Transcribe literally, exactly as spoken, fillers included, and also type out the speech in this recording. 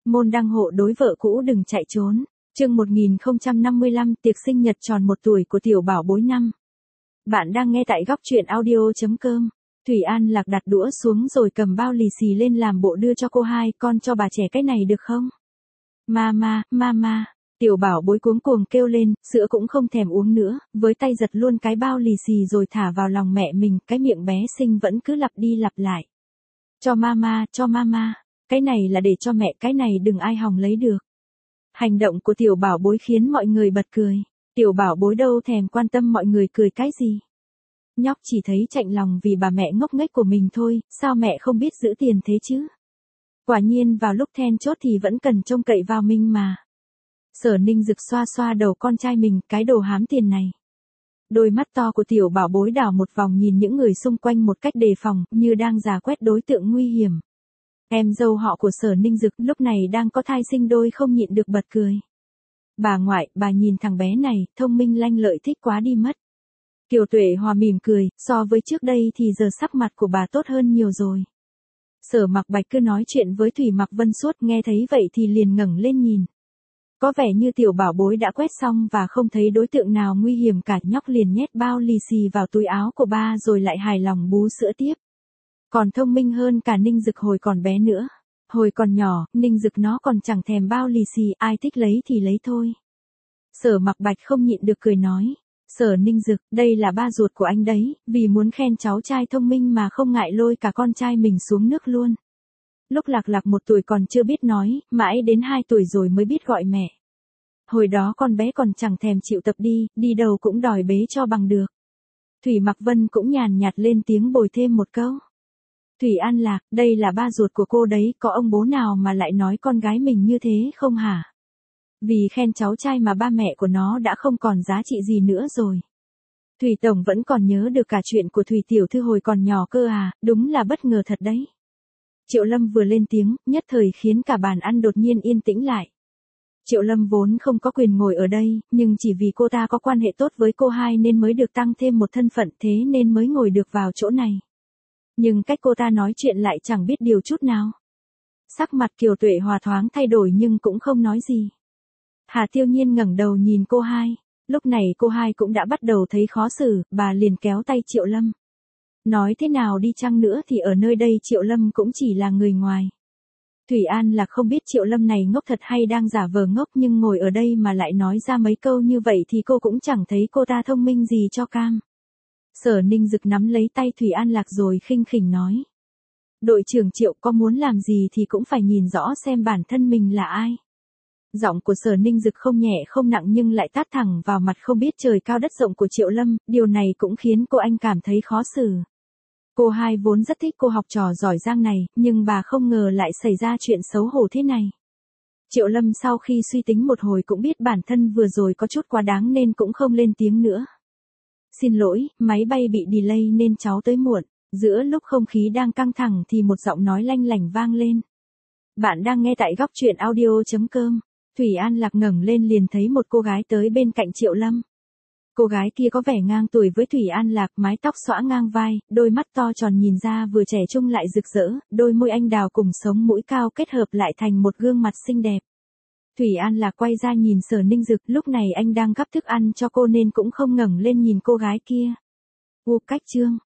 môn đăng hộ đối vợ cũ đừng chạy trốn. Chương một nghìn không trăm năm mươi lăm, tiệc sinh nhật tròn một tuổi của tiểu bảo bối năm. Bạn đang nghe tại góc truyện audio chấm com. Thủy An Lạc đặt đũa xuống rồi cầm bao lì xì lên làm bộ đưa cho cô hai, con cho bà trẻ cái này được không? Mama, mama. Tiểu bảo bối cuống cuồng kêu lên, sữa cũng không thèm uống nữa, với tay giật luôn cái bao lì xì rồi thả vào lòng mẹ mình, cái miệng bé xinh vẫn cứ lặp đi lặp lại. Cho mama, cho mama, cái này là để cho mẹ, cái này đừng ai hòng lấy được. Hành động của tiểu bảo bối khiến mọi người bật cười, tiểu bảo bối đâu thèm quan tâm mọi người cười cái gì. Nhóc chỉ thấy chạnh lòng vì bà mẹ ngốc nghếch của mình thôi, sao mẹ không biết giữ tiền thế chứ? Quả nhiên vào lúc then chốt thì vẫn cần trông cậy vào mình mà. Sở Ninh Dực xoa xoa đầu con trai mình, cái đồ hám tiền này. Đôi mắt to của tiểu bảo bối đảo một vòng nhìn những người xung quanh một cách đề phòng, như đang dò quét đối tượng nguy hiểm. Em dâu họ của Sở Ninh Dực lúc này đang có thai sinh đôi không nhịn được bật cười. Bà ngoại, bà nhìn thằng bé này, thông minh lanh lợi thích quá đi mất. Kiều Tuệ Hòa mỉm cười, so với trước đây thì giờ sắc mặt của bà tốt hơn nhiều rồi. Sở Mặc Bạch cứ nói chuyện với Thủy Mặc Vân suốt, nghe thấy vậy thì liền ngẩng lên nhìn. Có vẻ như tiểu bảo bối đã quét xong và không thấy đối tượng nào nguy hiểm cả, nhóc liền nhét bao lì xì vào túi áo của ba rồi lại hài lòng bú sữa tiếp. Còn thông minh hơn cả Ninh Dực hồi còn bé nữa. Hồi còn nhỏ, Ninh Dực nó còn chẳng thèm bao lì xì, ai thích lấy thì lấy thôi. Sở Mặc Bạch không nhịn được cười nói. Sở Ninh Dực, đây là ba ruột của anh đấy, vì muốn khen cháu trai thông minh mà không ngại lôi cả con trai mình xuống nước luôn. Lúc Lạc Lạc một tuổi còn chưa biết nói, mãi đến hai tuổi rồi mới biết gọi mẹ. Hồi đó con bé còn chẳng thèm chịu tập đi, đi đâu cũng đòi bế cho bằng được. Thủy Mặc Vân cũng nhàn nhạt lên tiếng bồi thêm một câu. Thủy An Lạc, đây là ba ruột của cô đấy, có ông bố nào mà lại nói con gái mình như thế không hả? Vì khen cháu trai mà ba mẹ của nó đã không còn giá trị gì nữa rồi. Thủy Tổng vẫn còn nhớ được cả chuyện của Thủy Tiểu Thư hồi còn nhỏ cơ à, đúng là bất ngờ thật đấy. Triệu Lâm vừa lên tiếng, nhất thời khiến cả bàn ăn đột nhiên yên tĩnh lại. Triệu Lâm vốn không có quyền ngồi ở đây, nhưng chỉ vì cô ta có quan hệ tốt với cô hai nên mới được tăng thêm một thân phận, thế nên mới ngồi được vào chỗ này. Nhưng cách cô ta nói chuyện lại chẳng biết điều chút nào. Sắc mặt Kiều Tuệ Hòa thoáng thay đổi nhưng cũng không nói gì. Hà Tiêu Nhiên ngẩng đầu nhìn cô hai, lúc này cô hai cũng đã bắt đầu thấy khó xử, bà liền kéo tay Triệu Lâm. Nói thế nào đi chăng nữa thì ở nơi đây Triệu Lâm cũng chỉ là người ngoài. Thủy An là không biết Triệu Lâm này ngốc thật hay đang giả vờ ngốc, nhưng ngồi ở đây mà lại nói ra mấy câu như vậy thì cô cũng chẳng thấy cô ta thông minh gì cho cam. Sở Ninh Dực nắm lấy tay Thủy An Lạc rồi khinh khỉnh nói. Đội trưởng Triệu, có muốn làm gì thì cũng phải nhìn rõ xem bản thân mình là ai. Giọng của Sở Ninh Dực không nhẹ không nặng nhưng lại tát thẳng vào mặt không biết trời cao đất rộng của Triệu Lâm, điều này cũng khiến cô anh cảm thấy khó xử. Cô hai vốn rất thích cô học trò giỏi giang này, nhưng bà không ngờ lại xảy ra chuyện xấu hổ thế này. Triệu Lâm sau khi suy tính một hồi cũng biết bản thân vừa rồi có chút quá đáng nên cũng không lên tiếng nữa. Xin lỗi, máy bay bị delay nên cháu tới muộn. Giữa lúc không khí đang căng thẳng thì một giọng nói lanh lảnh vang lên. Bạn đang nghe tại góc truyện audio chấm com. Thủy An Lạc ngẩng lên liền thấy một cô gái tới bên cạnh Triệu Lâm. Cô gái kia có vẻ ngang tuổi với Thủy An Lạc, mái tóc xõa ngang vai, đôi mắt to tròn nhìn ra vừa trẻ trung lại rực rỡ, đôi môi anh đào cùng sống mũi cao kết hợp lại thành một gương mặt xinh đẹp. Thủy An Lạc quay ra nhìn Sở Ninh Dực, lúc này anh đang gắp thức ăn cho cô nên cũng không ngẩng lên nhìn cô gái kia. U cách chương,